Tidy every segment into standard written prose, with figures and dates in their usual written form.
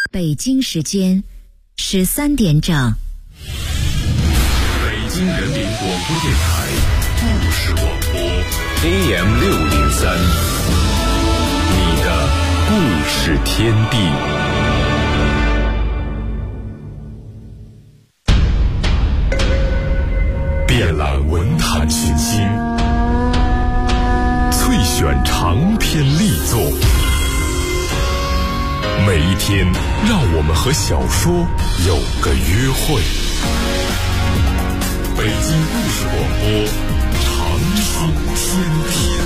北京时间13点整。 北京人民广播电台故事广播 AM603，你的故事天地。遍览文坛群星，萃选长篇力作。每一天，让我们和小说有个约会。北京故事广播，长长天地。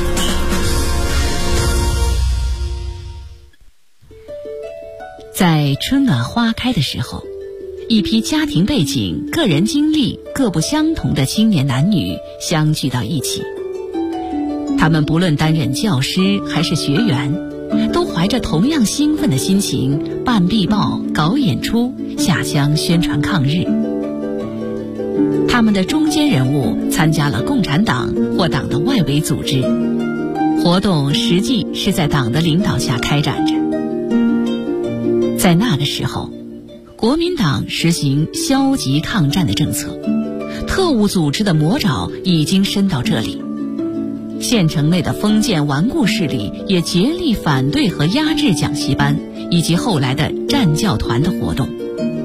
在春暖花开的时候，一批家庭背景、个人经历各不相同的青年男女相聚到一起。他们不论担任教师还是学员，都怀着同样兴奋的心情办壁报、搞演出、下乡宣传抗日。他们的中坚人物参加了共产党或党的外围组织，活动实际是在党的领导下开展着。在那个时候，国民党实行消极抗战的政策，特务组织的魔爪已经伸到这里。县城内的封建顽固势力也竭力反对和压制讲习班以及后来的战教团的活动。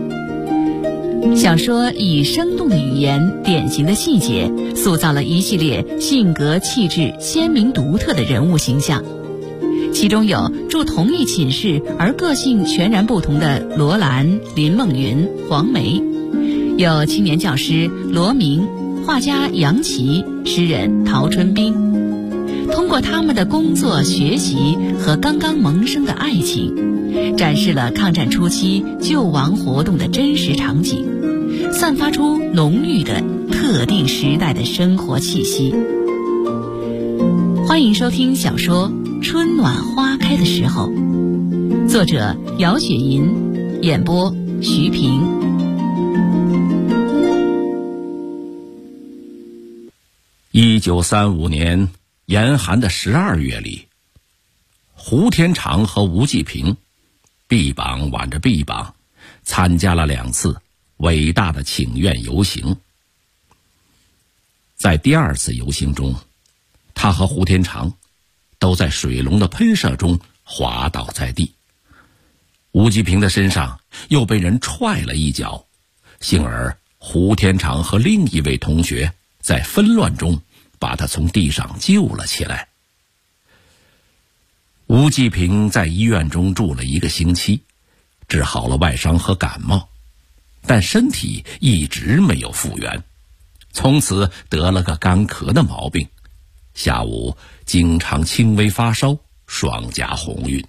小说以生动的语言、典型的细节，塑造了一系列性格气质鲜明独特的人物形象。其中有住同一寝室而个性全然不同的罗兰、林梦云、黄梅，有青年教师罗明、画家杨琦、诗人陶春冰。通过他们的工作、学习和刚刚萌生的爱情，展示了抗战初期救亡活动的真实场景，散发出浓郁的特定时代的生活气息。欢迎收听小说《春暖花开的时候》，作者姚雪银，演播徐平。 1935年严寒的12月里，胡天长和吴继平臂膀挽着臂膀，参加了2次伟大的请愿游行。在第2次游行中，他和胡天长都在水龙的喷射中滑倒在地，吴继平的身上又被人踹了一脚，幸而胡天长和另一位同学在纷乱中把他从地上救了起来。吴继平在医院中住了1个星期，治好了外伤和感冒，但身体一直没有复原，从此得了个干咳的毛病，下午经常轻微发烧，双颊红晕。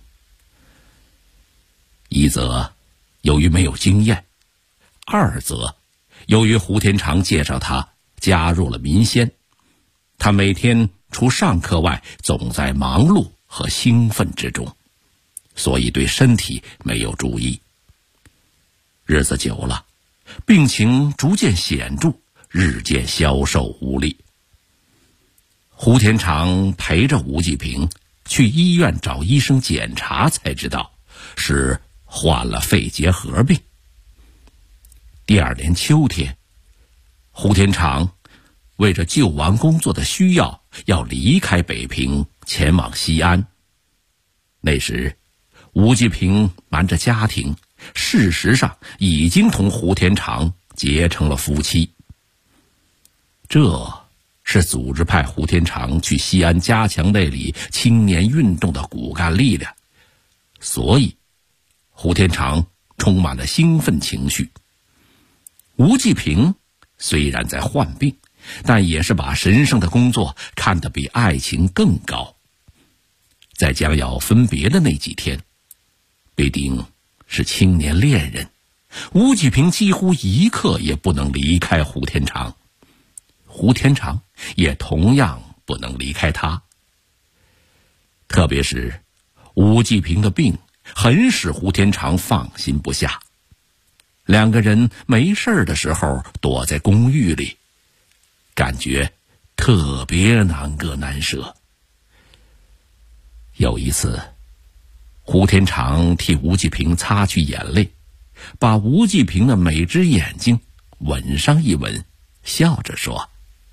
一则由于没有经验，二则由于胡天长介绍他加入了民先，他每天除上课外总在忙碌和兴奋之中，所以对身体没有注意。日子久了，病情逐渐显著，日渐消瘦无力。胡天长陪着吴继平去医院找医生检查，才知道是患了肺结核病。第2年秋天，胡天长为着救亡工作的需要，要离开北平前往西安。那时吴继平瞒着家庭，事实上已经同胡天长结成了夫妻。这是组织派胡天长去西安加强那里青年运动的骨干力量，所以胡天长充满了兴奋情绪。吴继平虽然在患病，但也是把神圣的工作看得比爱情更高。在将要分别的那几天，必定是青年恋人，吴继平几乎一刻也不能离开胡天长，胡天长也同样不能离开他。特别是吴继平的病很使胡天长放心不下，2个人没事的时候躲在公寓里，感觉特别难割难舍。有一次， 胡天长替吴继平擦去眼泪，把吴继平的每只眼睛吻上一吻，笑着说：“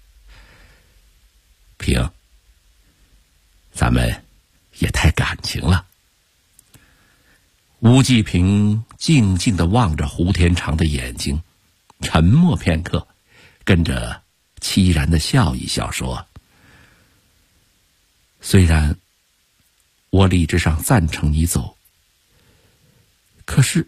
平，咱们也太感情了。”吴继平静静地望着胡天长的眼睛，沉默片刻，跟着凄然地笑一笑说：“虽然我理智上赞成你走，可是，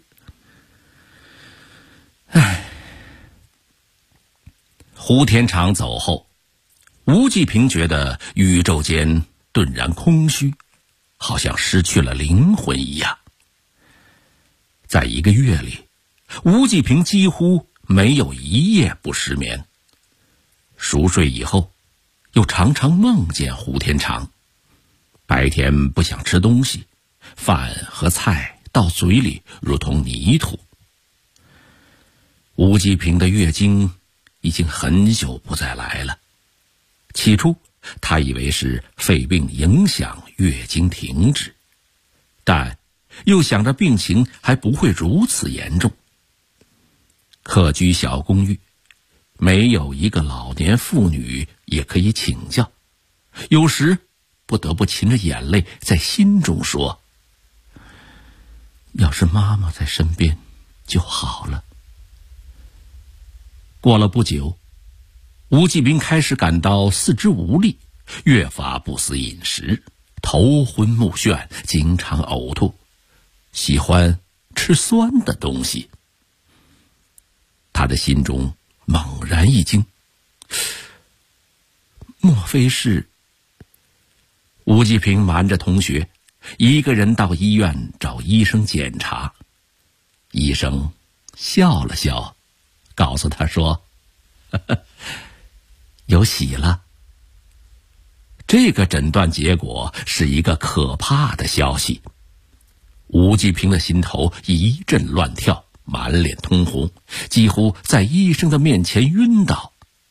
胡天长走后，吴继平觉得宇宙间顿然空虚，好像失去了灵魂一样。在1个月里，吴继平几乎没有一夜不失眠。熟睡以后，又常常梦见胡天长。白天不想吃东西，饭和菜到嘴里如同泥土。吴继平的月经已经很久不再来了。起初他以为是肺病影响月经停止，但又想着病情还不会如此严重。客居小公寓，没有一个老年妇女也可以请教，有时不得不噙着眼泪在心中说：“要是妈妈在身边就好了。”过了不久，吴继平开始感到四肢无力，越发不思饮食，头昏目眩，经常呕吐，喜欢吃酸的东西。他的心中猛然一惊，莫非是……吴继平瞒着同学，一个人到医院找医生检查。医生笑了笑，告诉他说：“有喜了。”这个诊断结果是一个可怕的消息。吴继平的心头一阵乱跳，满脸通红，几乎在医生的面前晕倒。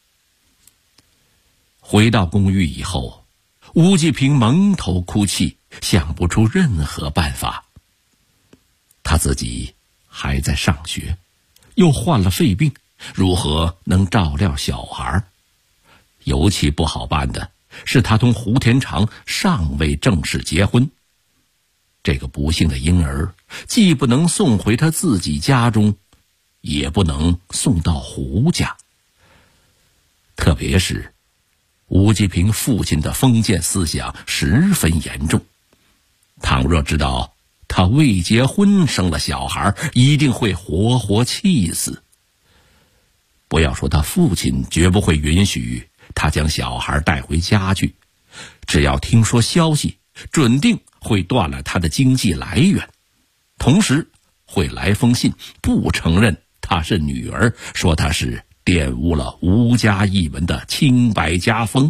回到公寓以后，吴继平蒙头哭泣，想不出任何办法。他自己还在上学，又患了肺病，如何能照料小孩？尤其不好办的是，他同胡天长尚未正式结婚。这个不幸的婴儿既不能送回他自己家中，也不能送到胡家。特别是吴继平父亲的封建思想十分严重，倘若知道他未结婚生了小孩，一定会活活气死。不要说他父亲绝不会允许他将小孩带回家去，只要听说消息，准定会断了他的经济来源，同时会来封信不承认她是女儿，说她是玷污了吴家一门的清白家风。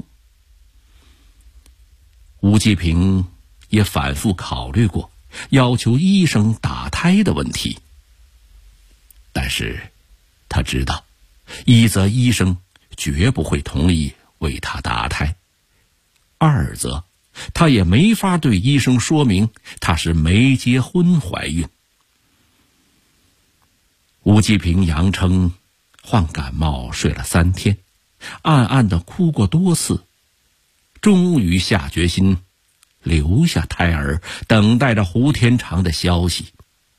吴继平也反复考虑过要求医生打胎的问题，但是他知道，一则医生绝不会同意为他打胎，二则他也没法对医生说明他是没结婚怀孕。吴继平扬称患感冒睡了3天，暗暗地哭过多次，终于下决心留下胎儿，等待着胡天长的消息。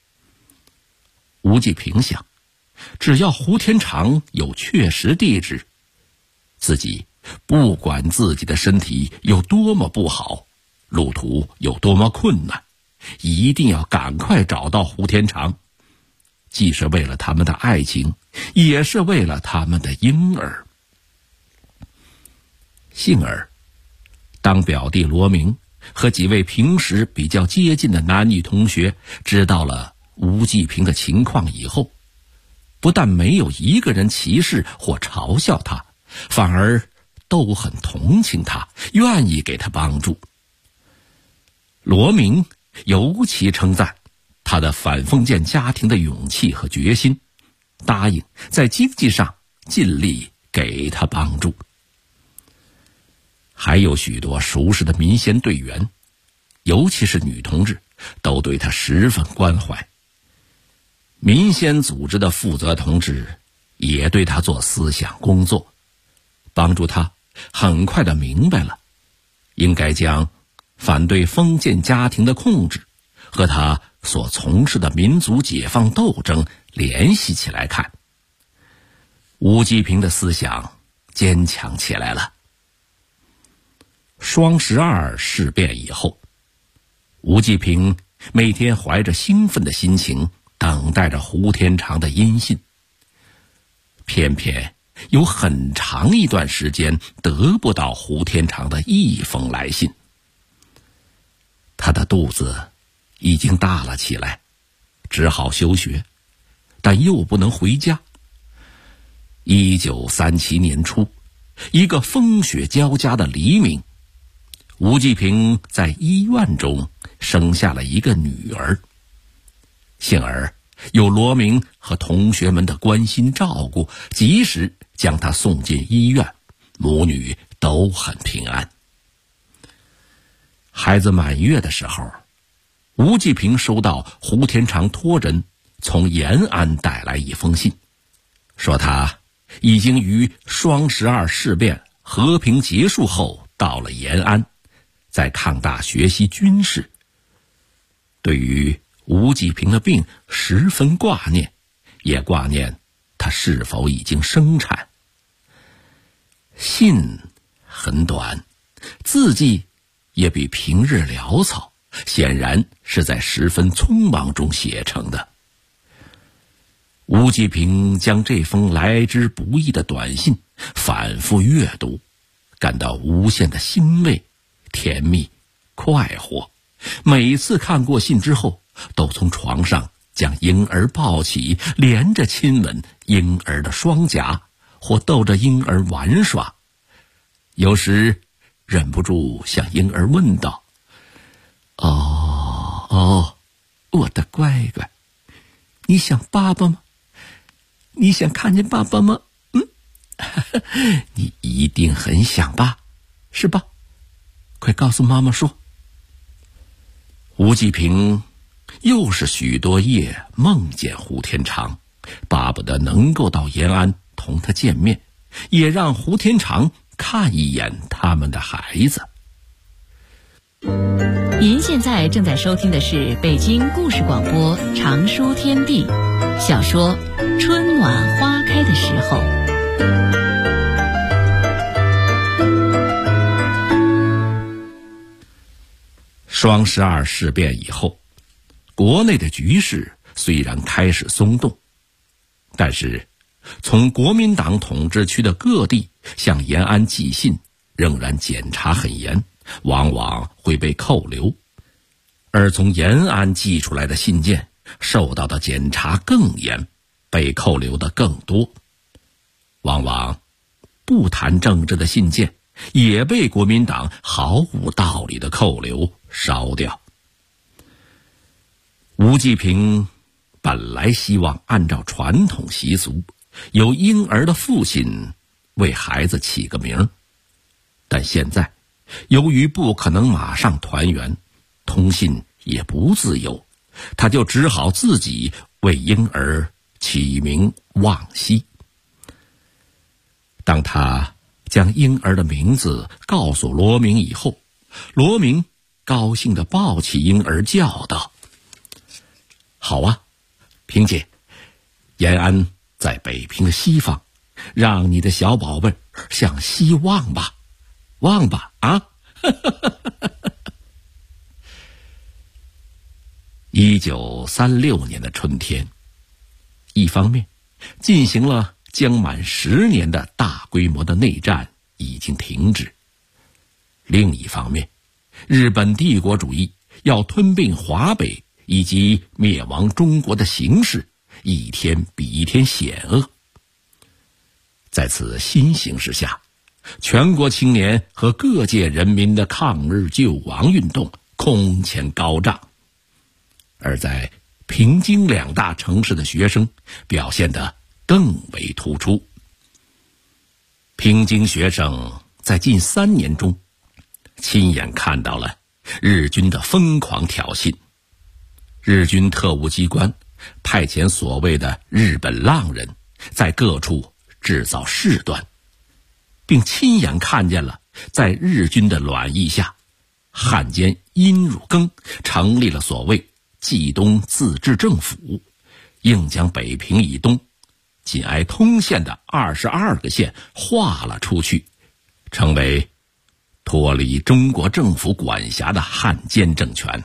吴继平想，只要胡天长有确实地址，自己不管自己的身体有多么不好，路途有多么困难，一定要赶快找到胡天长，既是为了他们的爱情，也是为了他们的婴儿。幸而当表弟罗明和几位平时比较接近的男女同学知道了吴继平的情况以后，不但没有一个人歧视或嘲笑他，反而都很同情他，愿意给他帮助。罗明尤其称赞他的反封建家庭的勇气和决心，答应在经济上尽力给他帮助。还有许多熟识的民先队员，尤其是女同志， 都对他十分关怀。民先组织的负责同志也对他做思想工作，帮助他很快地明白了应该将反对封建家庭的控制和他所从事的民族解放斗争联系起来看。吴季平的思想坚强起来了。双12事变以后，吴季平每天怀着兴奋的心情等待着胡天长的音信，偏偏有很长一段时间得不到胡天长的一封来信。他的肚子已经大了起来，只好休学，但又不能回家。1937年初，一个风雪交加的黎明，吴季平在医院中生下了一个女儿。幸而有罗明和同学们的关心照顾，及时将她送进医院，母女都很平安。孩子满月的时候，吴季平收到胡天长托人从延安带来一封信，说他已经于双12事变和平结束后到了延安，在抗大学习军事。对于吴季平的病十分挂念，也挂念他是否已经生产。信很短，字迹也比平日潦草，显然是在十分匆忙中写成的。吴季平将这封来之不易的短信反复阅读，感到无限的欣慰、甜蜜、快活。每次看过信之后，都从床上将婴儿抱起，连着亲吻婴儿的双颊，或逗着婴儿玩耍。有时忍不住向婴儿问道：哦，我的乖乖，你想爸爸吗？你想看见爸爸吗？你一定很想吧，是吧？快告诉妈妈说。吴季平又是许多夜梦见胡天长，巴不得能够到延安同他见面，也让胡天长看一眼他们的孩子。 您现在正在收听的是北京故事广播长书天地小说《春暖花开的时候》。 双12事变以后，国内的局势虽然开始松动，但是从国民党统治区的各地向延安寄信仍然检查很严，往往会被扣留，而从延安寄出来的信件受到的检查更严，被扣留的更多。往往不谈政治的信件也被国民党毫无道理的扣留烧掉。吴季平本来希望按照传统习俗，由婴儿的父亲为孩子起个名，但现在由于不可能马上团圆，通信也不自由，他就只好自己为婴儿起名望西。当他将婴儿的名字告诉罗明以后，罗明高兴地抱起婴儿叫道：好啊，平姐，延安在北平的西方，让你的小宝贝向西望吧，望吧啊！1936年的春天，一方面进行了将满10年的大规模的内战已经停止，另一方面，日本帝国主义要吞并华北以及灭亡中国的形势一天比一天险恶。在此新形势下，全国青年和各界人民的抗日救亡运动空前高涨，而在平津两大城市的学生表现得更为突出。平津学生在近3年中亲眼看到了日军的疯狂挑衅， 日军特务机关派遣所谓的日本浪人在各处制造事端，并亲眼看见了在日军的卵意下，汉奸殷汝耕成立了所谓冀东自治政府，硬将北平以东紧挨通县的22个县划了出去，成为脱离中国政府管辖的汉奸政权。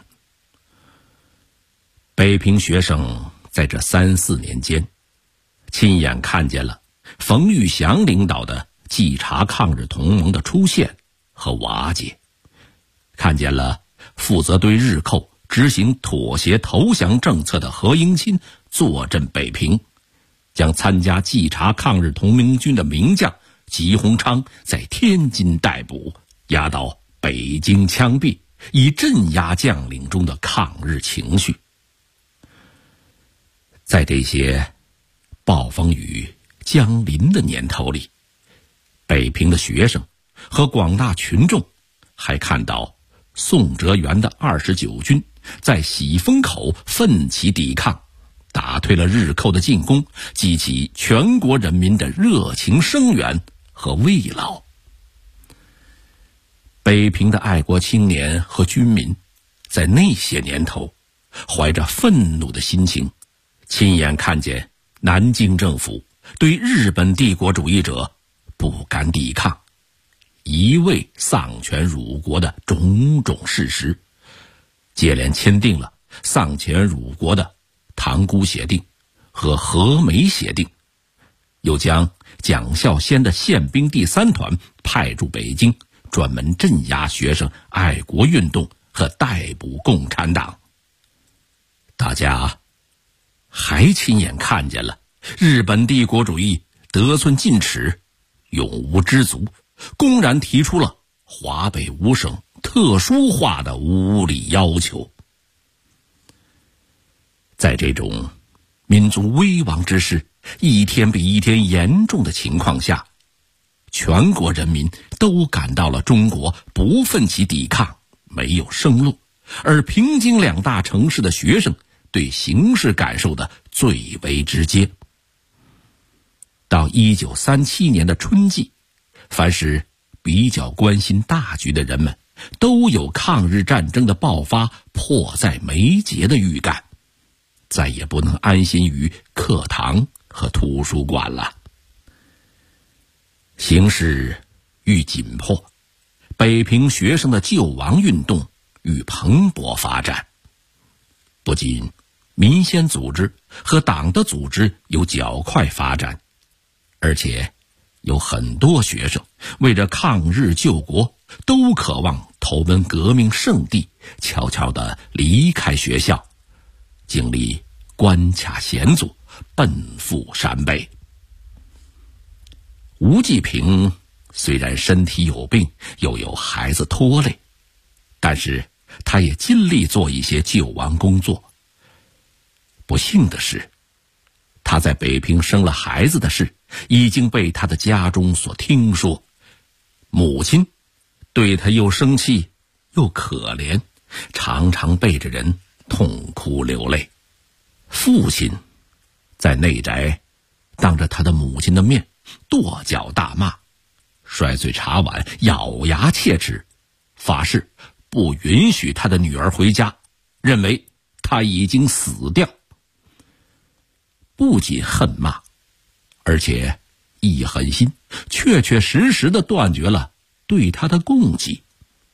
北平学生在这3、4年间，亲眼看见了冯玉祥领导的冀察抗日同盟的出现和瓦解，看见了负责对日寇执行妥协投降政策的何应钦坐镇北平，将参加冀察抗日同盟军的名将吉鸿昌在天津逮捕，押到北京枪毙，以镇压将领中的抗日情绪。在这些暴风雨将临的年头里，北平的学生和广大群众还看到宋哲元的29军在喜峰口奋起抵抗，打退了日寇的进攻，激起全国人民的热情声援和慰劳。北平的爱国青年和军民在那些年头怀着愤怒的心情，亲眼看见南京政府对日本帝国主义者不敢抵抗，一味丧权辱国的种种事实，接连签订了丧权辱国的塘沽协定和和美协定，又将蒋孝先的宪兵第3团派驻北京，专门镇压学生爱国运动和逮捕共产党。大家还亲眼看见了日本帝国主义得寸进尺，永无知足，公然提出了华北5省特殊化的无理要求。在这种民族危亡之势一天比一天严重的情况下，全国人民都感到了中国不奋起抵抗没有生路，而平津2大城市的学生对形势感受的最为直接。到1937年的春季，凡是比较关心大局的人们都有抗日战争的爆发迫在眉睫的预感，再也不能安心于课堂和图书馆了。形势愈紧迫，北平学生的救亡运动愈蓬勃发展。不仅民间组织和党的组织有较快发展，而且有很多学生为着抗日救国，都渴望投奔革命圣地，悄悄地离开学校，经历关卡险阻，奔赴陕北。吴继平虽然身体有病，又有孩子拖累，但是他也尽力做一些救亡工作。不幸的是，他在北平生了孩子的事已经被他的家中所听说，母亲对他又生气又可怜，常常背着人痛哭流泪。父亲在内宅当着他的母亲的面跺脚大骂，摔碎茶碗，咬牙切齿，发誓不允许他的女儿回家，认为他已经死掉。不仅恨骂，而且一狠心，确确实实地断绝了对他的供给。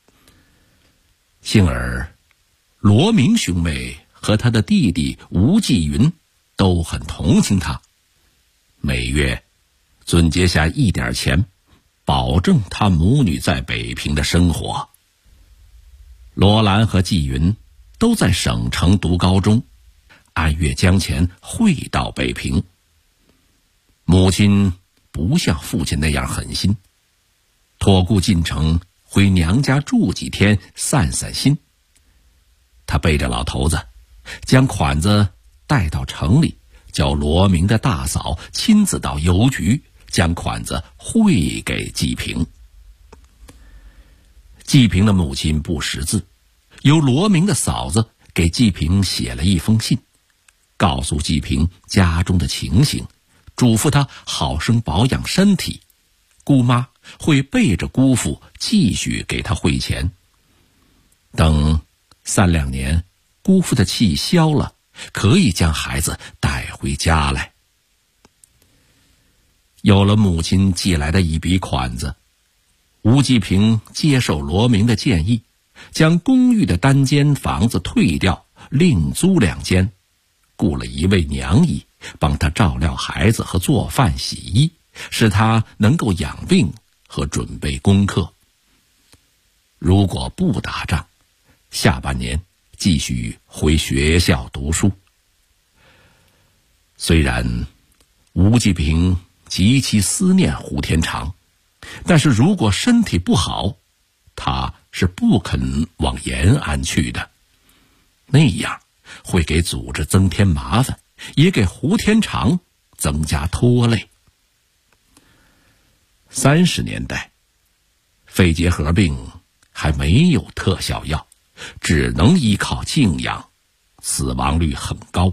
幸而罗明兄妹和他的弟弟吴继云都很同情他，每月准结下一点钱，保证他母女在北平的生活。罗兰和纪云都在省城读高中，按月将钱汇到北平。母亲不像父亲那样狠心，托顾进城回娘家住几天散散心。他背着老头子，将款子带到城里，叫罗明的大嫂亲自到邮局将款子汇给季平。季平的母亲不识字，由罗明的嫂子给季平写了一封信，告诉季平家中的情形，嘱咐他好生保养身体，姑妈会背着姑父继续给他汇钱。等3-2年姑父的气消了，可以将孩子带回家来。有了母亲寄来的一笔款子，吴季平接受罗明的建议，将公寓的单间房子退掉，另租2间，雇了一位娘姨帮他照料孩子和做饭洗衣，使他能够养病和准备功课。如果不打仗，下半年继续回学校读书。虽然吴季平极其思念胡天长，但是如果身体不好，他是不肯往延安去的，那样会给组织增添麻烦，也给胡天长增加拖累。30年代，肺结核病还没有特效药，只能依靠静养，死亡率很高。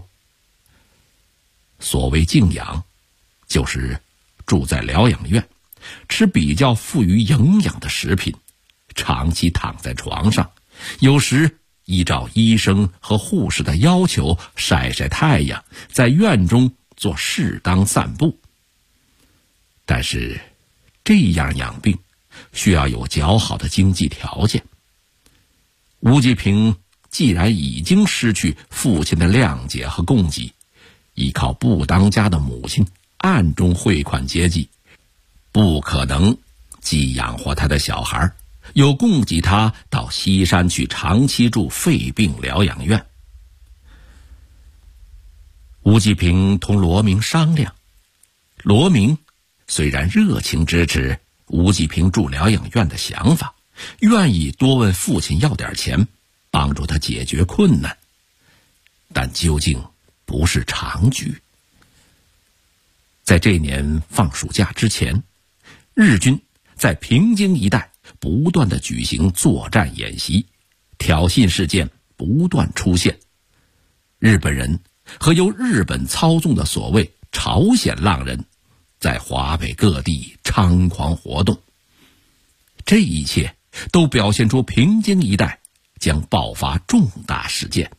所谓静养，就是住在疗养院，吃比较富于营养的食品，长期躺在床上，有时依照医生和护士的要求晒晒太阳，在院中做适当散步。但是这样养病需要有较好的经济条件。吴季平既然已经失去父亲的谅解和供给，依靠不当家的母亲暗中汇款接济，不可能既养活他的小孩，又供给他到西山去长期住肺病疗养院。吴季平同罗明商量，罗明虽然热情支持吴季平住疗养院的想法，愿意多问父亲要点钱，帮助他解决困难，但究竟不是长局。在这年放暑假之前，日军在平津一带不断地举行作战演习，挑衅事件不断出现。日本人和由日本操纵的所谓朝鲜浪人在华北各地猖狂活动，这一切都表现出平津一带将爆发重大事件。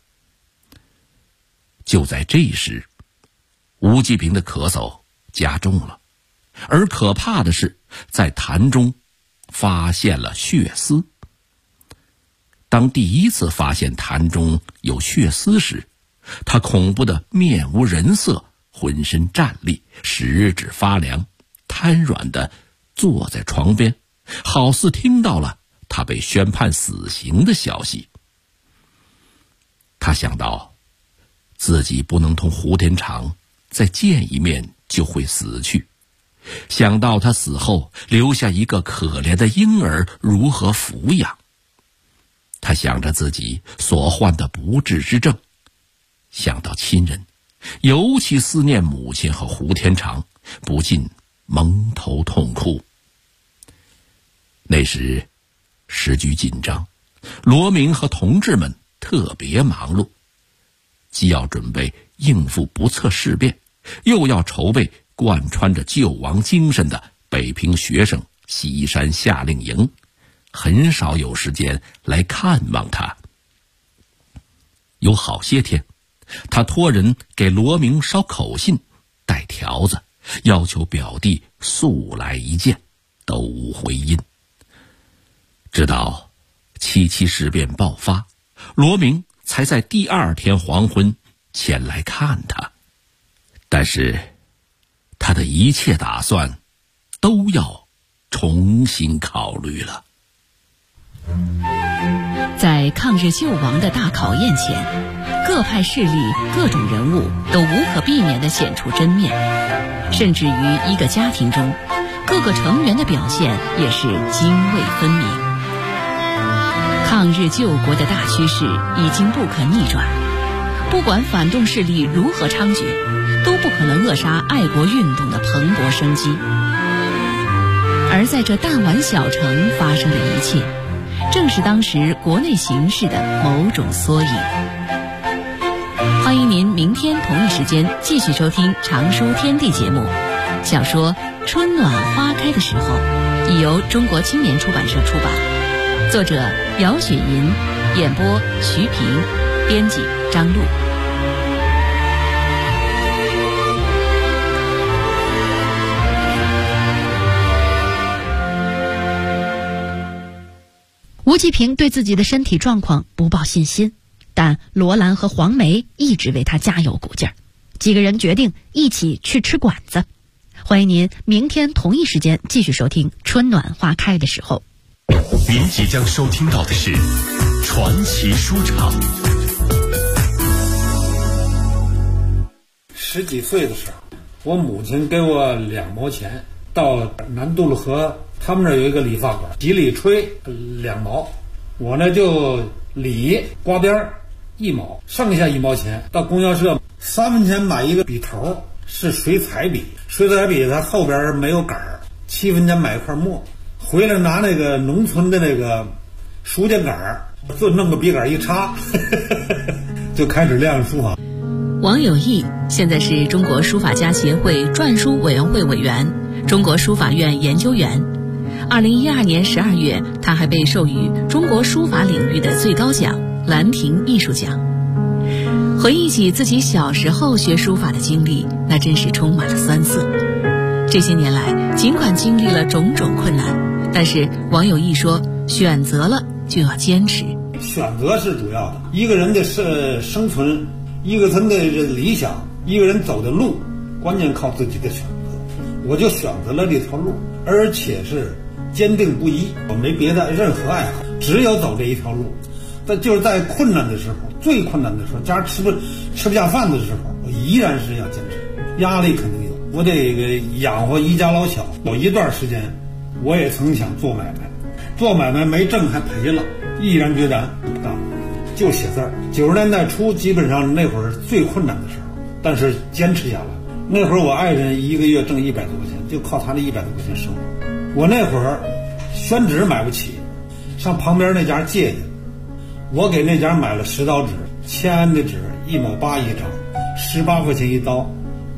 就在这时，吴季平的咳嗽加重了，而可怕的是，在痰中发现了血丝。当第一次发现痰中有血丝时，他恐怖的面无人色，浑身战栗，食指发凉，瘫软地坐在床边，好似听到了他被宣判死刑的消息。他想到自己不能同胡天长再见一面就会死去，想到他死后留下一个可怜的婴儿如何抚养，他想着自己所患的不治之症，想到亲人，尤其思念母亲和胡天长，不禁蒙头痛哭。那时时局紧张，罗明和同志们特别忙碌，既要准备应付不测事变，又要筹备贯穿着救亡精神的北平学生西山夏令营，很少有时间来看望他。有好些天，他托人给罗明捎口信，带条子，要求表弟速来一见，都无回音。直到77事变爆发，罗明才在第2天黄昏前来看他，但是他的一切打算都要重新考虑了。 在抗日救亡的大考验前，各派势力、各种人物都无可避免地显出真面，甚至于一个家庭中，各个成员的表现也是泾渭分明。抗日救国的大趋势已经不可逆转，不管反动势力如何猖獗，都不可能扼杀爱国运动的蓬勃生机。而在这弹丸小城发生的一切，正是当时国内形势的某种缩影。 欢迎您明天同一时间继续收听《常书天地》节目。小说《春暖花开的时候》已由中国青年出版社出版，作者姚雪银，演播徐平，编辑张璐。 吴继平对自己的身体状况不抱信心，但罗兰和黄梅一直为他加油鼓劲儿。几个人决定一起去吃馆子。欢迎您明天同一时间继续收听《春暖花开的时候》。 您即将收听到的是传奇书场。 10几岁的时候，我母亲给我2毛钱，到南渡路河他们那儿有一个理发馆，洗理吹2毛，我呢就理刮边1毛，剩下1毛钱到供销社3分钱买一个笔头，是水彩笔，水彩笔它后边没有杆儿，7分钱买一块墨，回来拿那个农村的那个书架杆儿，就弄个笔杆一插就开始练书法。 王有义现在是中国书法家协会篆书委员会委员，中国书法院研究员。2012年12月，他还被授予中国书法领域的最高奖兰亭艺术奖。回忆起自己小时候学书法的经历，那真是充满了酸涩。这些年来，尽管经历了种种困难，但是王有义说，选择了就要坚持。 选择是主要的，一个人的生存，一个人的理想，一个人走的路，关键靠自己的选择。我就选择了这条路，而且是坚定不移，我没别的任何爱好，只有走这一条路。但就是在困难的时候，最困难的时候，家吃不下饭的时候，我依然是要坚持。压力肯定有，我得养活一家老小。有一段时间，我也曾想做买卖，做买卖没挣还赔了，毅然决然不干了，就写字儿。90年代初，基本上那会儿最困难的时候，但是坚持下来。那会儿我爱人一个月挣100多块钱，就靠他那100多块钱生活。我那会儿宣纸买不起，上旁边那家借去，我给那家买了10刀纸，签安的纸1毛8一张，18块钱一刀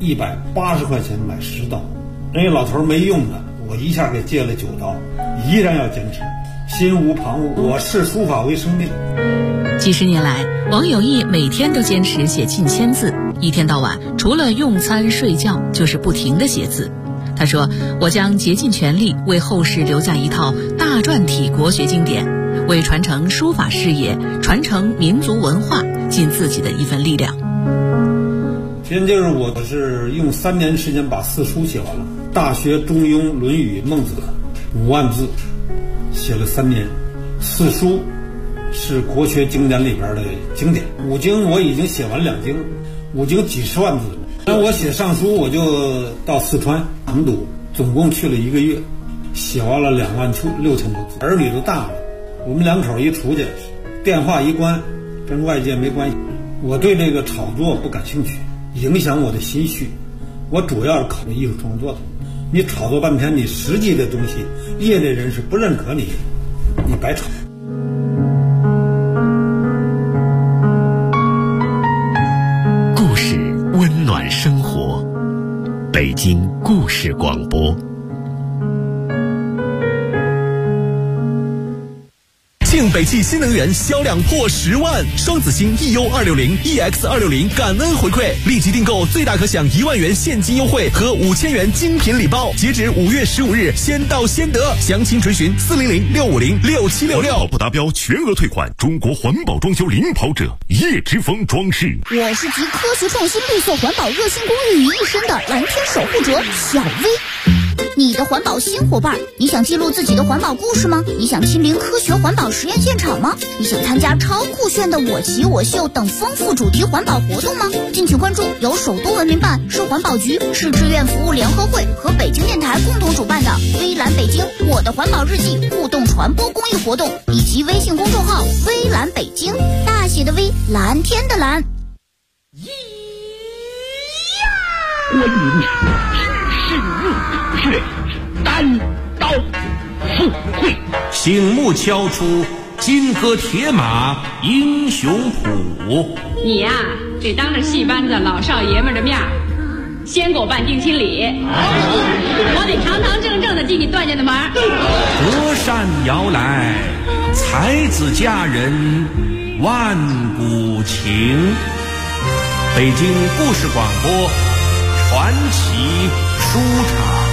，180块钱买10刀。人家老头没用的，我一下给借了9刀，依然要坚持，心无旁骛，我视书法为生命。 几十年来，王有义每天都坚持写近1000字，一天到晚除了用餐睡觉就是不停地写字。他说，我将竭尽全力为后世留下一套大篆体国学经典，为传承书法事业，传承民族文化尽自己的一份力量。 现在就是我是用3年时间把4书写完了，大学、中庸、论语、孟子5万字写了3年。4书是国学经典里边的经典，5经我已经写完2经，5经几十万字。那我写上书，我就到四川成都，总共去了1个月，写完了26000多字。儿女都大了，我们2口一出去，电话一关，跟外界没关系。我对这个炒作不感兴趣，影响我的心绪。我主要是考虑艺术创作的。你炒作半天，你实际的东西，业内人士不认可你，你白炒。 故事温暖生活，北京故事广播。庆北汽新能源销量破10万，双子星 EU260、EX260 感恩回馈，立即订购最大可享1万元现金优惠和5000元精品礼包，截止5月15日，先到先得。详情垂询400-650-6766。不达标全额退款。中国环保装修领跑者叶之峰装饰。 我是集科学创新、绿色环保、热心公益于一身的蓝天守护者小薇。你的环保新伙伴，你想记录自己的环保故事吗？你想亲临科学环保实验现场吗？你想参加超酷炫的我骑我秀等丰富主题环保活动吗？敬请关注由首都文明办、市环保局、市志愿服务联合会和北京电台共同主办的微蓝北京我的环保日记互动传播公益活动，以及微信公众号微蓝北京，大写的微，蓝天的蓝。 关云是入土穴，单刀赴会， 醒目敲出金戈铁马英雄谱。 你呀， 得当着戏班子老少爷们的面先给我办定亲礼，我得堂堂正正的进你段家的门。 隔山遥来，才子佳人万古情。北京故事广播传奇书场。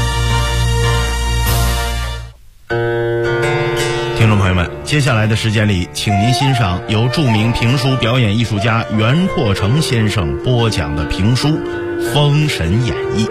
听众朋友们，接下来的时间里，请您欣赏由著名评书表演艺术家袁阔成先生播讲的评书《封神演义》。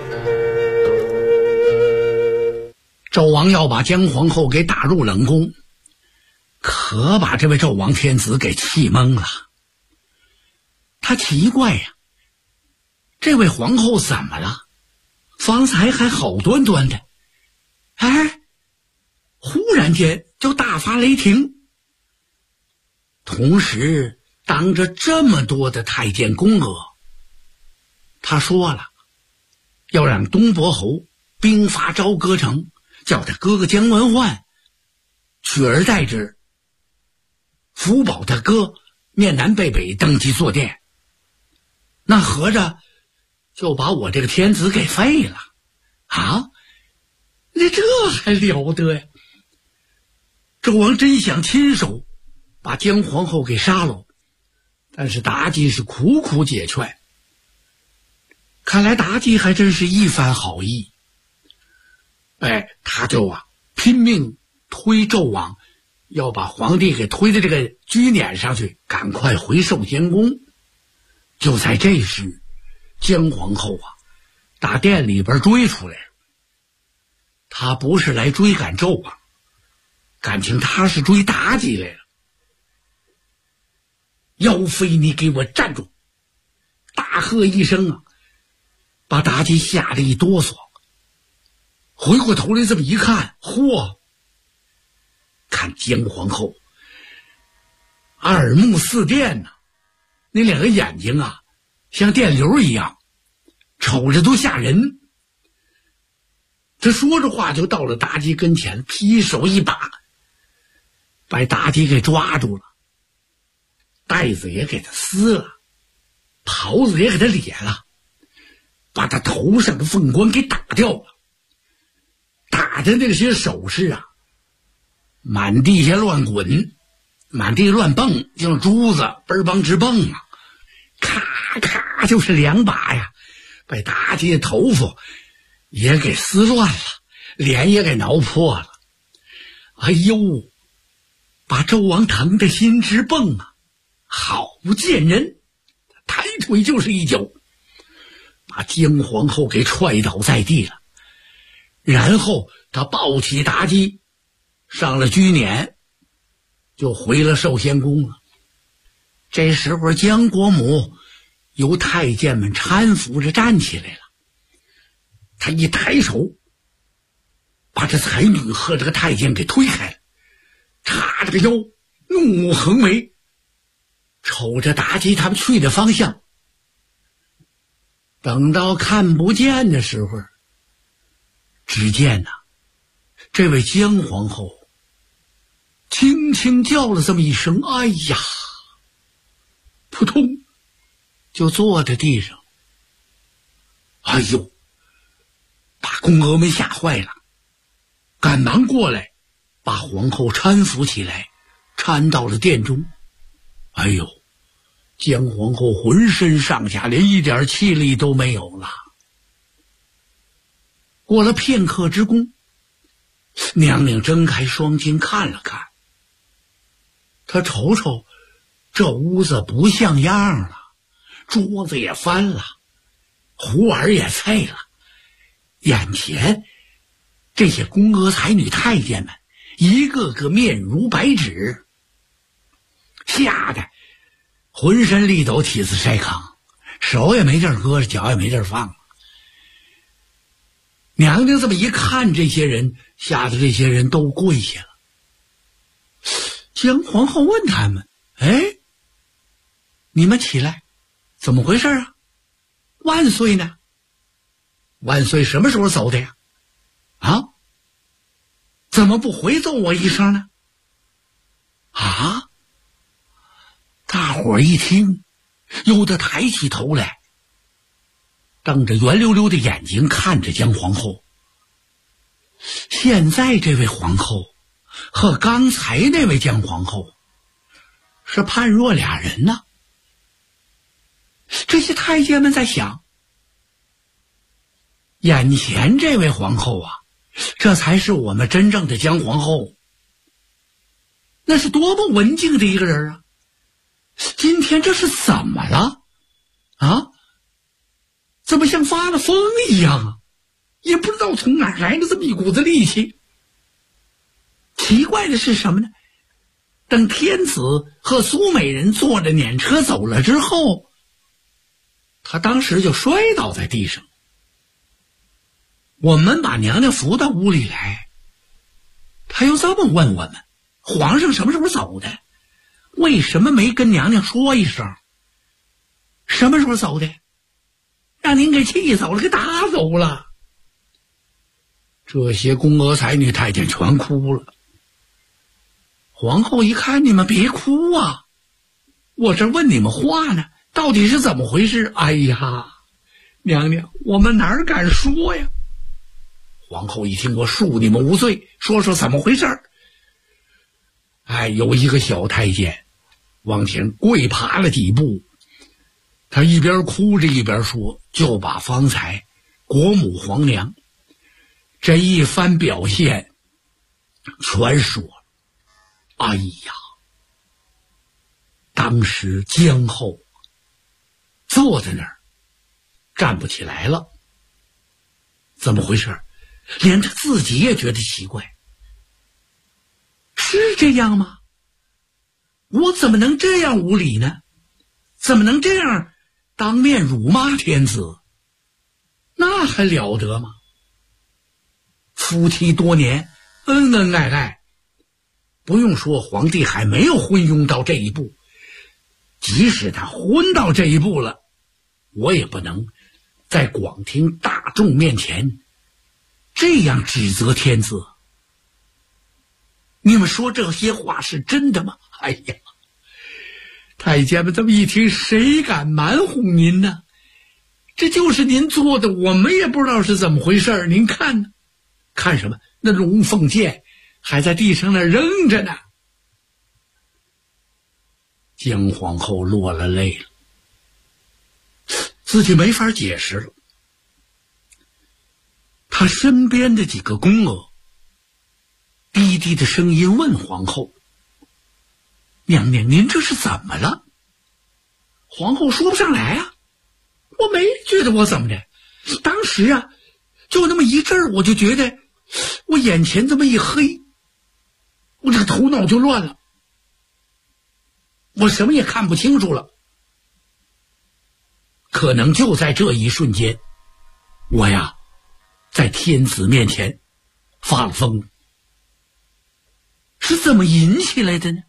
纣王要把姜皇后给打入冷宫，可把这位纣王天子给气懵了。他奇怪呀，这位皇后怎么了？方才还好端端的，忽然间就大发雷霆，同时当着这么多的太监宫娥，他说了要让东伯侯兵发朝歌城，叫他哥哥姜文焕取而代之，福保他哥面南背北登基坐殿，那合着就把我这个天子给废了啊！那这还了得呀！纣王真想亲手把姜皇后给杀了，但是妲己是苦苦解劝。看来妲己还真是一番好意，他就拼命推纣王，要把皇帝给推到这个居辇上去，赶快回寿仙宫。就在这时，姜皇后打殿里边追出来了。她不是来追赶纣王，感情她是追妲己来了。妖妃，你给我站住！大喝一声把妲己吓得一哆嗦。回过头来这么一看，看姜皇后耳目似电那两个眼睛像电流一样，瞅着都吓人。他说着话就到了妲己跟前，劈手一把把妲己给抓住了，带子也给他撕了，袍子也给他裂了，把他头上的凤冠给打掉了，打的那些首饰满地下乱滚，满地乱蹦，就像珠子嘣嘣直蹦咔咔就是两把呀，把妲己的头发也给撕乱了，脸也给挠破了。把纣王疼得心直蹦好贱人，抬腿就是一脚，把姜皇后给踹倒在地了。然后他抱起妲己上了居辇，就回了寿仙宫了。这时候姜国母由太监们搀扶着站起来了，他一抬手把这才女和这个太监给推开了，叉着个腰，怒目横眉，瞅着妲己他们去的方向。等到看不见的时候，只见这位姜皇后轻轻叫了这么一声，哎呀，扑通就坐在地上。把宫娥们吓坏了，赶忙过来把皇后搀扶起来，搀到了殿中。姜皇后浑身上下连一点气力都没有了。过了片刻之功，娘娘睁开双睛看了看，她瞅瞅这屋子不像样了，桌子也翻了，壶碗也碎了，眼前这些宫娥才女太监们一个个面如白纸，吓得浑身力抖，体似筛糠，手也没地儿搁，脚也没地儿放。娘娘这么一看，这些人吓得这些人都跪下了。姜皇后问他们：你们起来，怎么回事啊？万岁呢？万岁什么时候走的呀？怎么不回奏我一声呢？大伙儿一听， 有的抬起头来，瞪着圆溜溜的眼睛看着姜皇后。现在这位皇后和刚才那位姜皇后是判若俩人呢。这些太监们在想，眼前这位皇后啊，这才是我们真正的姜皇后。那是多么文静的一个人啊！今天这是怎么了啊？怎么像发了疯一样啊？也不知道从哪儿来的这么一股子力气。奇怪的是什么呢？等天子和苏美人坐着辇车走了之后，他当时就摔倒在地上。我们把娘娘扶到屋里来，他又这么问我们，皇上什么时候走的？为什么没跟娘娘说一声？什么时候走的？让您给气走了，给打走了。这些宫娥才女太监全哭了。皇后一看，你们别哭啊，我这问你们话呢，到底是怎么回事？哎呀，娘娘，我们哪敢说呀？皇后一听，我恕你们无罪，说说怎么回事。有一个小太监往前跪爬了几步，他一边哭着一边说，就把方才国母皇娘这一番表现全说了。哎呀，当时姜后坐在那儿站不起来了。怎么回事？连他自己也觉得奇怪。是这样吗？我怎么能这样无礼呢？怎么能这样当面辱骂天子？那还了得吗？夫妻多年，恩恩爱爱，不用说皇帝还没有昏庸到这一步，即使他昏到这一步了，我也不能在广听大众面前这样指责天子。你们说这些话是真的吗？哎呀，太监们这么一听，谁敢瞒哄您呢？这就是您做的，我们也不知道是怎么回事。您看呢？看什么？那龙凤剑还在地上那扔着呢。姜皇后落了泪了，自己没法解释了。她身边的几个宫娥低低的声音问皇后：“娘娘，您这是怎么了？”皇后说不上来啊，我没觉得我怎么的，当时啊，就那么一阵儿，我就觉得我眼前这么一黑，我这个头脑就乱了，我什么也看不清楚了。可能就在这一瞬间，我呀，在天子面前发了疯。是怎么引起来的呢？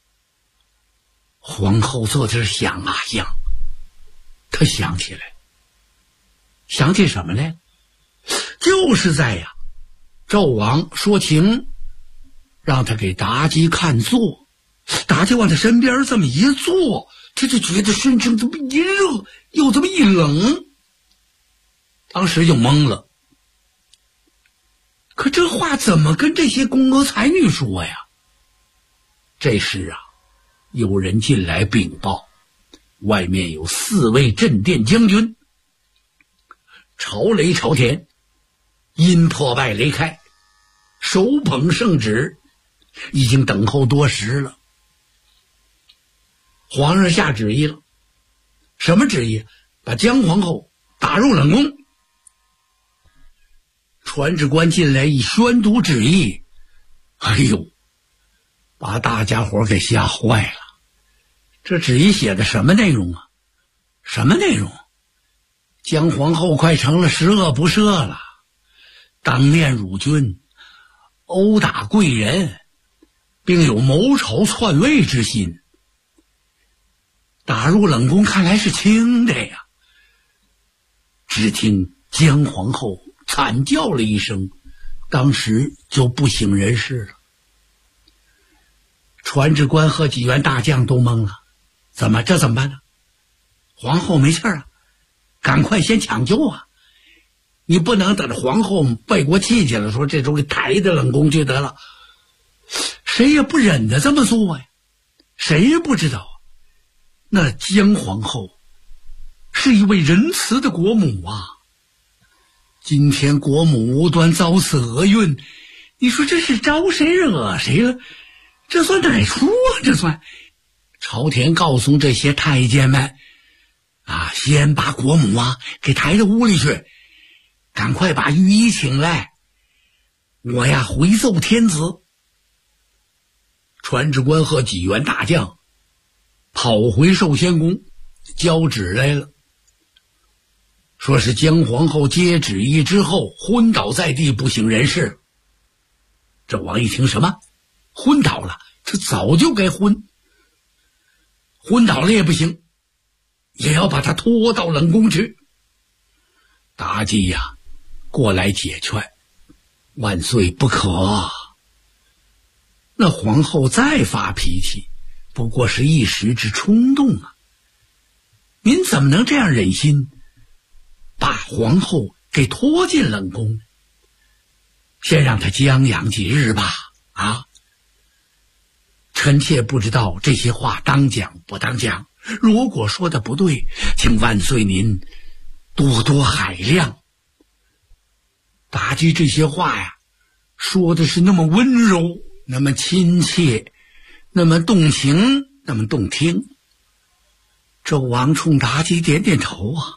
皇后坐这想啊想，她想起来，想起什么来？就是在纣王说情，让他给妲己看座，妲己往他身边这么一坐，他就觉得身上这么一热，又这么一冷，当时就懵了。可这话怎么跟这些宫娥才女说呀？这时啊，有人进来禀报，外面有4位镇殿将军，朝雷朝天，因破败雷开，手捧圣旨，已经等候多时了。皇上下旨意了，什么旨意？把姜皇后打入冷宫。传旨官进来一宣读旨意，哎呦，把大家伙给吓坏了。这旨意写的什么内容啊？什么内容？姜皇后快成了十恶不赦了，当面辱君，殴打贵人，并有谋朝篡位之心。打入冷宫看来是轻的呀。只听姜皇后惨叫了一声，当时就不省人事了。传旨官和几员大将都懵了，这怎么办呢？ 皇后没气儿啊，赶快先抢救啊！你不能等着皇后背过气去了，说这时候给抬到冷宫去得了。谁也不忍得这么做呀，谁也不知道那姜皇后是一位仁慈的国母啊。今天国母无端遭此厄运，你说这是招谁惹谁了？这算哪出啊？这算朝廷告诉这些太监们啊，先把国母啊给抬到屋里去，赶快把御医请来，我呀回奏天子。传旨官和几员大将跑回寿仙宫交旨来了，说是姜皇后接旨意之后昏倒在地，不省人事。纣王一听，什么昏倒了？这早就该昏倒了也不行，也要把他拖到冷宫去。妲己呀过来解劝，万岁不可，那皇后再发脾气不过是一时之冲动啊，您怎么能这样忍心把皇后给拖进冷宫？先让她将养几日吧。啊，臣妾不知道这些话当讲不当讲，如果说的不对，请万岁您多多海量。妲己这些话呀说的是那么温柔，那么亲切，那么动情，那么动听。纣王冲妲己点点头啊。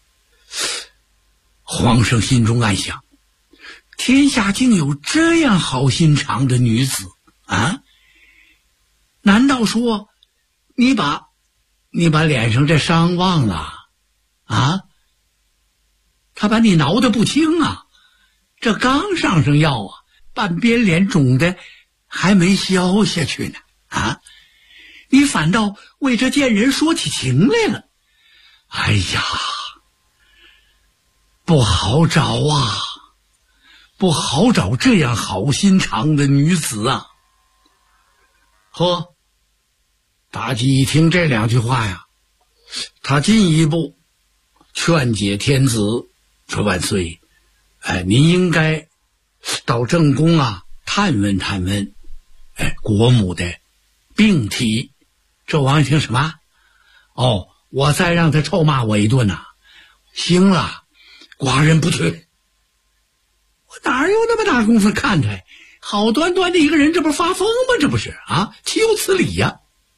皇上心中暗想，天下竟有这样好心肠的女子啊！难道说你把脸上这伤忘了啊？他把你挠得不轻啊，这刚上药啊，半边脸肿的还没消下去呢啊！你反倒为这贱人说起情来了。哎呀，不好找啊，不好找这样好心肠的女子啊。呵，妲己一听这两句话呀，他进一步劝解天子，说万岁，您应该到正宫啊探问探问国母的病体。纣王一听，什么？哦，我再让他臭骂我一顿啊。行了，寡人不去。我哪有那么大功夫看他？好端端的一个人，这不是发疯吗？这不是啊，岂有此理呀！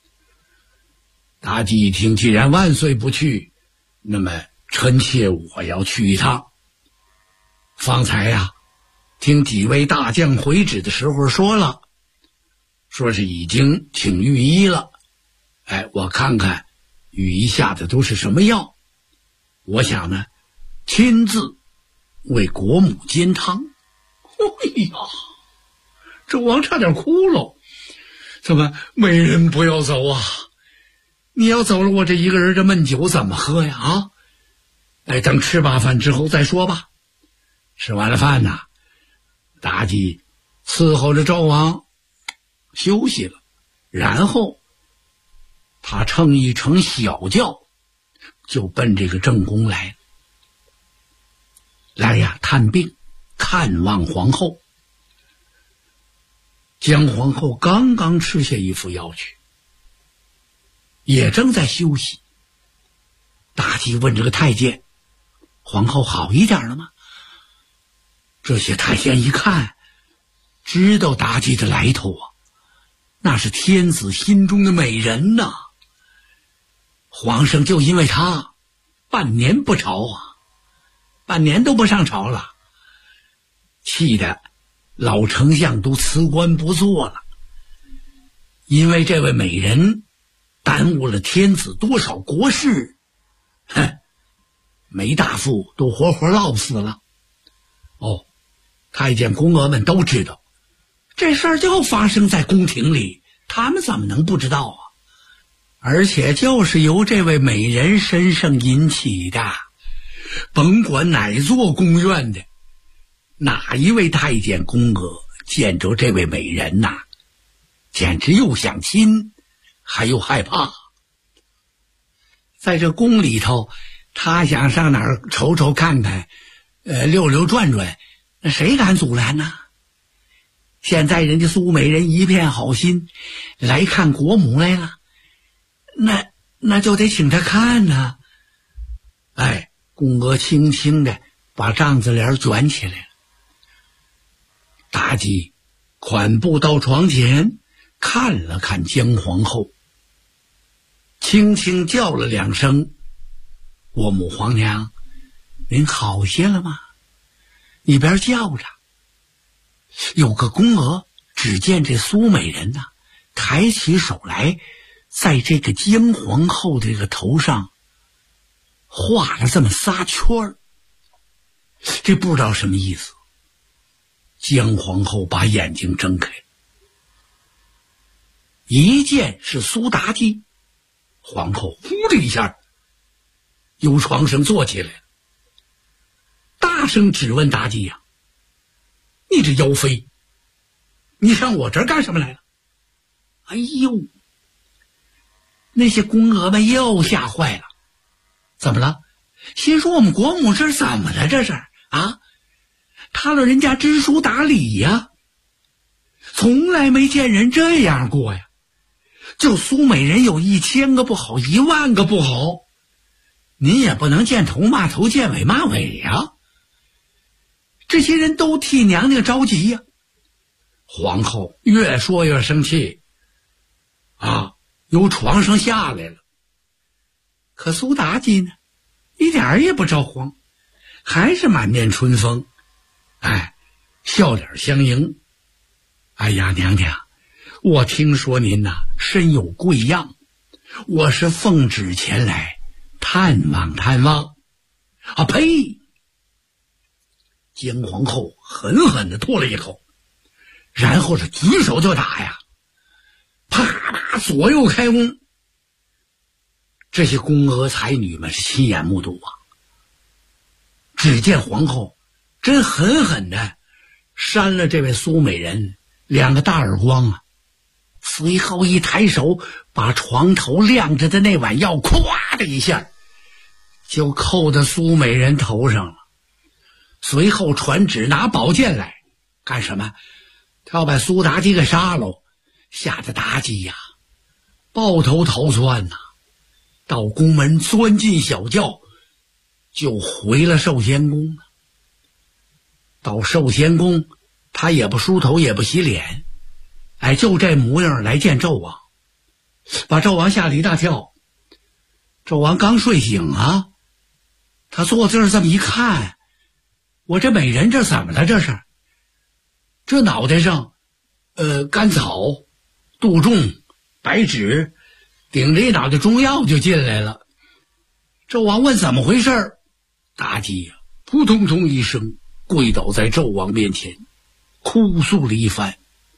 妲己一听，既然万岁不去，那么臣妾我要去一趟。方才呀听几位大将回旨的时候说了，说是已经请御医了。我看看御医下的都是什么药，我想呢亲自为国母煎汤。哎呀，纣王差点哭了。怎么美人不要走啊？你要走了，我这一个人这闷酒怎么喝呀？啊，等吃罢饭之后再说吧。吃完了饭呢，妲己伺候着纣王休息了，然后他乘一乘小轿就奔这个正宫来呀探病看望皇后。姜皇后刚刚吃下一副药去，也正在休息。妲己问这个太监，皇后好一点了吗？这些太监一看知道妲己的来头啊，那是天子心中的美人呐。皇上就因为她半年不朝啊，半年都不上朝了，气得老丞相都辞官不做了。因为这位美人耽误了天子多少国事，梅大夫都活活落死了。哦，太监宫娥们都知道这事儿就发生在宫廷里，他们怎么能不知道啊？而且就是由这位美人身上引起的，甭管哪座宫院的哪一位太监宫娥见着这位美人呐，简直又想亲还又害怕。 在这宫里头，他想上哪儿瞅瞅看看，溜溜转转，那谁敢阻拦呢？现在人家苏美人一片好心，来看国母来了，那就得请他看呢。哎，宫娥轻轻的把帐子帘卷起来了。妲己款步到床前，看了看姜皇后，轻轻叫了2声：“国母皇娘，您好些了吗？”一边叫着，有个宫娥只见这苏美人呐，抬起手来，在这个姜皇后这个头上画了这么仨圈儿，这不知道什么意思。姜皇后把眼睛睁开，一见是苏妲己，皇后呼的一下由床上坐起来了，大声质问妲己呀：“你这妖妃，你上我这儿干什么来了？”哎呦，那些宫娥们又吓坏了，怎么了？心说我们国母这是怎么了？这是啊，他老人家知书达理呀，从来没见人这样过呀。就苏美人有1000个不好，10000个不好，您也不能见头骂头，见尾骂尾呀。这些人都替娘娘着急呀。皇后越说越生气，由床上下来了。可苏妲己呢，一点也不着慌，还是满面春风，笑脸相迎。哎呀，娘娘，我听说您呐身有贵恙，我是奉旨前来探望探望。呸！姜皇后狠狠地吐了一口，然后是举手就打呀，啪啪左右开弓。这些宫娥才女们是亲眼目睹啊，只见皇后真狠狠地扇了这位苏美人2个大耳光啊，随后一抬手把床头晾着的那碗药咵的一下就扣到苏美人头上了。随后传旨拿宝剑来，干什么？他要把苏妲己给杀了。吓得妲己呀抱头逃窜呐，到宫门钻进小轿，就回了寿仙宫。到寿仙宫，他也不梳头也不洗脸，就这模样来见纣王，把纣王吓了一大跳。纣王刚睡醒啊，他坐这儿这么一看，我这美人这怎么了？这是这脑袋上甘草、杜仲、白芷，顶着一脑袋中药就进来了。纣王问怎么回事，妲己呀扑通通一声跪倒在纣王面前，哭诉了一番。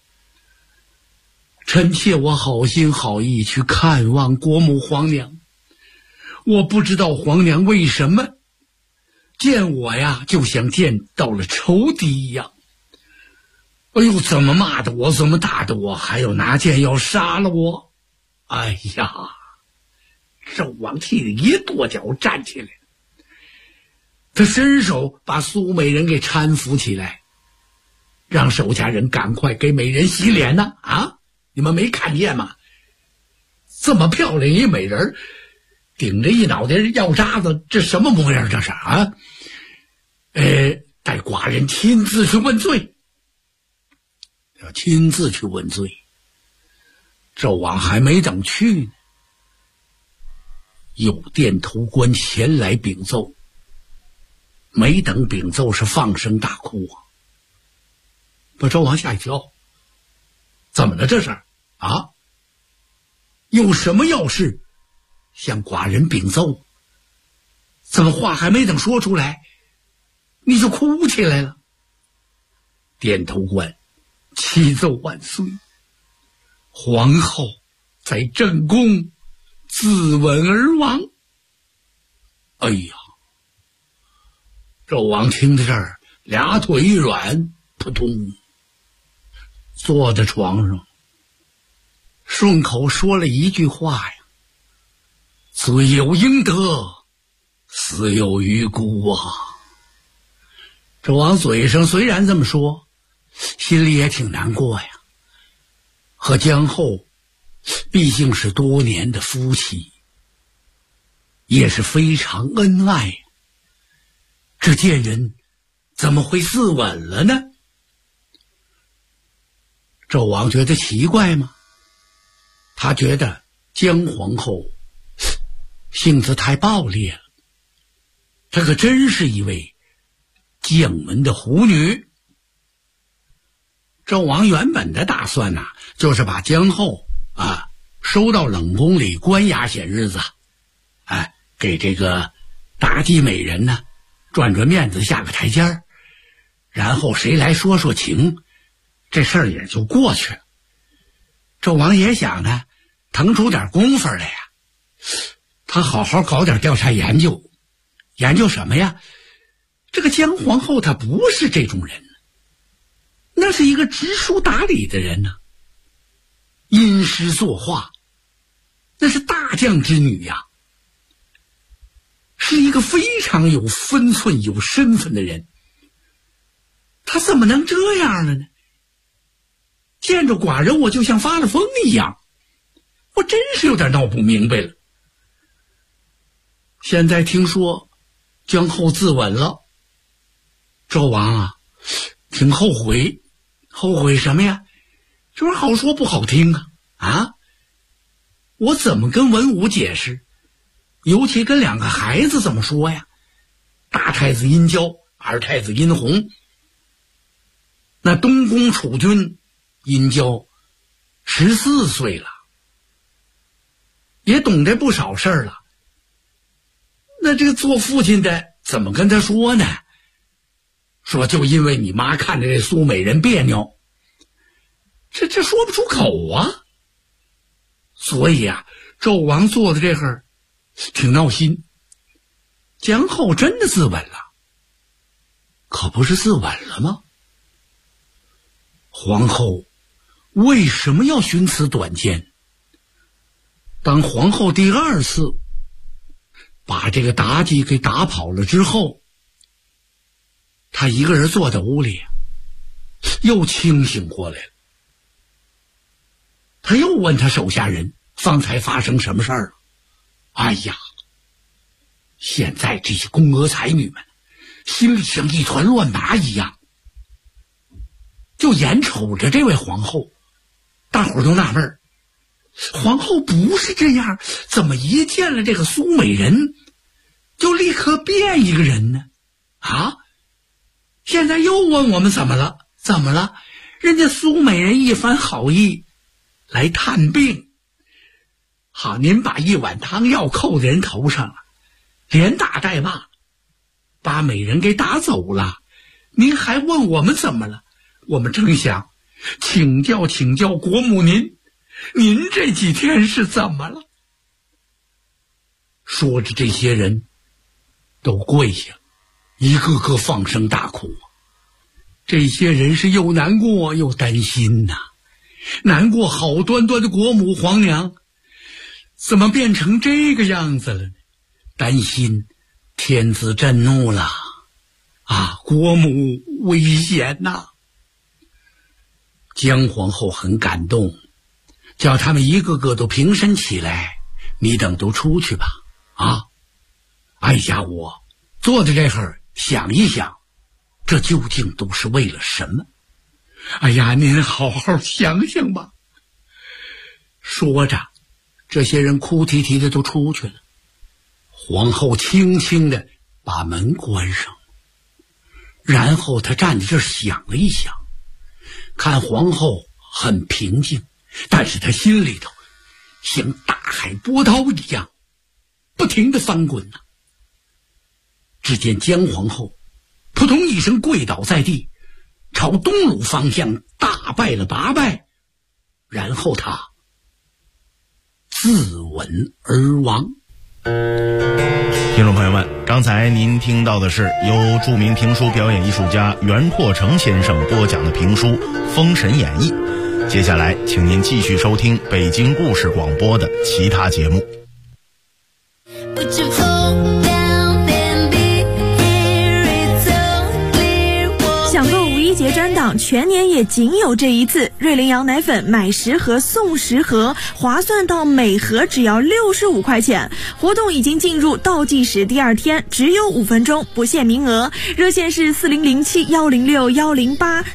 臣妾我好心好意去看望国母皇娘，我不知道皇娘为什么见我呀就像见到了仇敌一样。哎呦，怎么骂的我，怎么打的我，还有拿剑要杀了我。哎呀，纣王气得一跺脚站起来，他伸手把苏美人给搀扶起来，让手下人赶快给美人洗脸呢。你们没看见吗？这么漂亮一美人，顶着一脑袋药渣子，这什么模样？这是啊？待寡人亲自去问罪。要亲自去问罪。纣王还没等去呢，有殿头官前来禀奏。没等禀奏，是放声大哭啊，把纣王吓一跳。怎么了这是啊？有什么要事向寡人禀奏？怎么话还没等说出来，你就哭起来了？殿头官启奏万岁，皇后在正宫自刎而亡。哎呀，纣王听到这儿，俩腿一软，扑通坐在床上，顺口说了一句话呀： 罪有应得，死有余辜啊。纣王嘴上虽然这么说，心里也挺难过呀。和姜后毕竟是多年的夫妻，也是非常恩爱，这贱人怎么会自刎了呢？纣王觉得奇怪吗？他觉得姜皇后性子太暴烈了，这可真是一位将门的虎女。纣王原本的打算就是把姜后收到冷宫里关押些日子，给这个妲己美人转转面子，下个台阶儿，然后谁来说说情，这事儿也就过去了。纣王也想腾出点功夫来呀，他好好搞点调查研究，研究什么呀？这个姜皇后她不是这种人，那是一个知书达理的人呢，吟诗作画，那是大将之女呀，是一个非常有分寸有身份的人，她怎么能这样了呢？见着寡人我就像发了疯一样，我真是有点闹不明白了。现在听说姜后自刎了，纣王挺后悔。后悔什么呀？这玩意儿好说不好听我怎么跟文武解释？尤其跟两个孩子怎么说呀？大太子殷郊，二太子殷洪。那东宫储君殷郊14岁了，也懂得不少事儿了。那这个做父亲的怎么跟他说呢？说就因为你妈看着这苏美人别扭，这说不出口啊。所以纣王做的这会儿挺闹心。姜后真的自刎了，可不是自刎了吗？皇后为什么要寻此短见？当皇后第二次把这个妲己给打跑了之后，他一个人坐在屋里，又清醒过来了。他又问他手下人方才发生什么事儿了。哎呀，现在这些宫娥才女们心里像一团乱麻一样，就眼瞅着这位皇后，大伙儿都纳闷儿，皇后不是这样，怎么一见了这个苏美人就立刻变一个人呢？现在又问我们怎么了？怎么了？人家苏美人一番好意来探病，好，您把一碗汤药扣在人头上了，连打带骂，把美人给打走了，您还问我们怎么了？我们正想请教国母您这几天是怎么了？说着，这些人都跪下，一个个放声大哭。这些人是又难过又担心难过好端端的国母皇娘怎么变成这个样子了呢？担心天子震怒了国母危险姜皇后很感动，叫他们一个个都平身起来，你等都出去吧哎呀，我坐在这会儿想一想，这究竟都是为了什么？哎呀，您好好想想吧。说着，这些人哭啼啼的都出去了。皇后轻轻的把门关上，然后她站在这儿想了一想，看皇后很平静，但是她心里头像大海波涛一样不停的翻滚只见姜皇后扑通一声跪倒在地，朝东鲁方向大拜了8拜，然后她自刎而亡。 听众朋友们，刚才您听到的是由著名评书表演艺术家袁阔成先生播讲的评书《封神演义》。接下来请您继续收听北京故事广播的其他节目。 场全年也仅有这一次，瑞麟羊奶粉买10盒送10盒，划算到每盒只要65块钱。活动已经进入倒计时第2天，只有5分钟，不限名额。热线是4007106108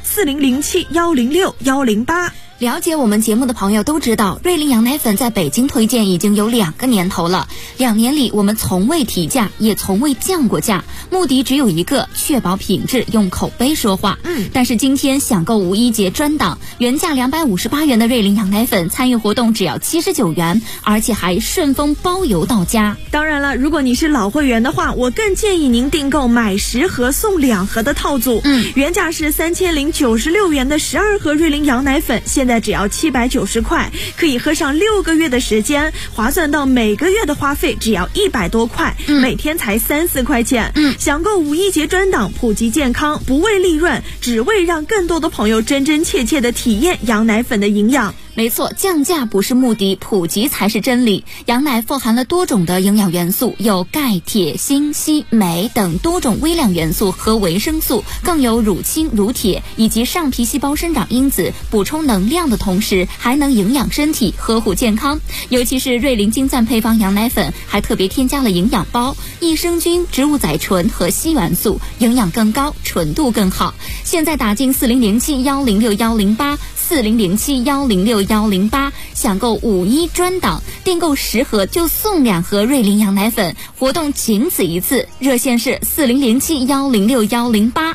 4007106108。 了解我们节目的朋友都知道，瑞麟羊奶粉在北京推荐已经有2个年头了。2年里，我们从未提价，也从未降过价，目的只有一个，确保品质，用口碑说话。但是今天享购五一节专档，原价258元的瑞麟羊奶粉，参与活动只要79元，而且还顺丰包邮到家。 当然了，如果你是老会员的话，我更建议您订购买10盒送2盒的套组。原价是3096元的12盒瑞麟羊奶粉，现在只要790块，可以喝上6个月的时间，划算到每个月的花费只要100多块，每天才3-4块钱。享购五一节专档，普及健康，不为利润，只为让更多的朋友真真切切的体验羊奶粉的营养。 没错，降价不是目的，普及才是真理。羊奶富含了多种的营养元素，有钙、铁、锌、硒、镁等多种微量元素和维生素，更有乳清、乳铁以及上皮细胞生长因子，补充能量的同时还能营养身体，呵护健康。尤其是瑞麟精赞配方羊奶粉还特别添加了营养包、益生菌、植物甾醇和硒元素，营养更高，纯度更好。现在打进4007106108 4007106108，享购五一专档，订购10盒就送2盒瑞麟羊奶粉，活动仅此一次。热线是4007106108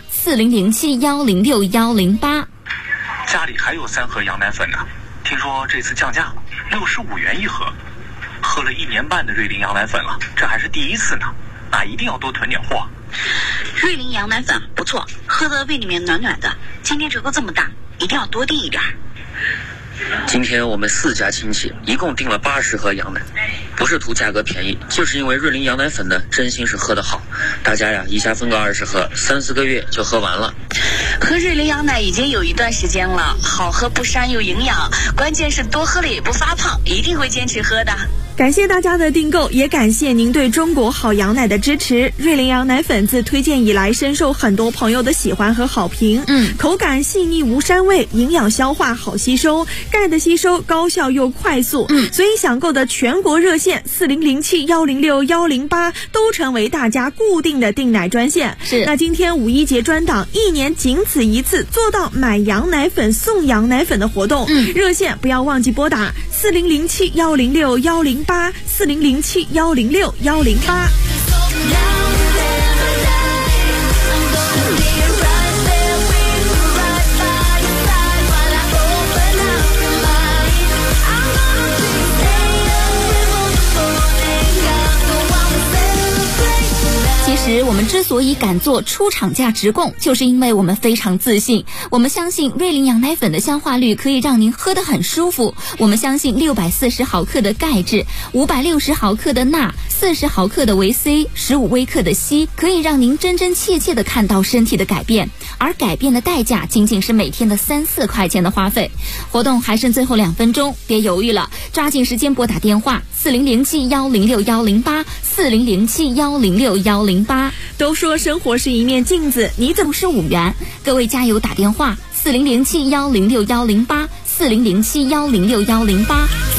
4007106108。 家里还有3盒羊奶粉呢，听说这次降价了，65元1盒。喝了1年半的瑞麟羊奶粉了，这还是第一次呢，那一定要多囤点货。 瑞麟羊奶粉不错，喝的胃里面暖暖的。今天折扣这么大，一定要多订一点。 今天我们4家亲戚一共订了80盒羊奶，不是图价格便宜，就是因为瑞麟羊奶粉呢真心是喝得好，大家呀一下分个20盒，3-4个月就喝完了。 喝瑞麟羊奶已经有一段时间了，好喝不膻又营养，关键是多喝了也不发胖，一定会坚持喝的。 感谢大家的订购，也感谢您对中国好羊奶的支持。瑞麟羊奶粉自推荐以来，深受很多朋友的喜欢和好评。口感细腻无膻味，营养消化好吸收，钙的吸收高效又快速。所以享购的全国热线4007106108都成为大家固定的订奶专线。那今天五一节专档，1年仅此一次，做到买羊奶粉送羊奶粉的活动。热线不要忘记拨打4007106108 4007106108。 其实我们之所以敢做出厂价直供，就是因为我们非常自信。我们相信瑞麟羊奶粉的香化率可以让您喝得很舒服，我们相信640毫克的钙质、560毫克的钠、40毫克的维 C、15微克的硒，可以让您真真切切地看到身体的改变，而改变的代价仅仅是每天的3-4块钱的花费。活动还剩最后2分钟，别犹豫了，抓紧时间拨打电话4007106108 4007106108。 都说生活是一面镜子， 你怎么是5元？各位加油打电话4007106108 4007106108。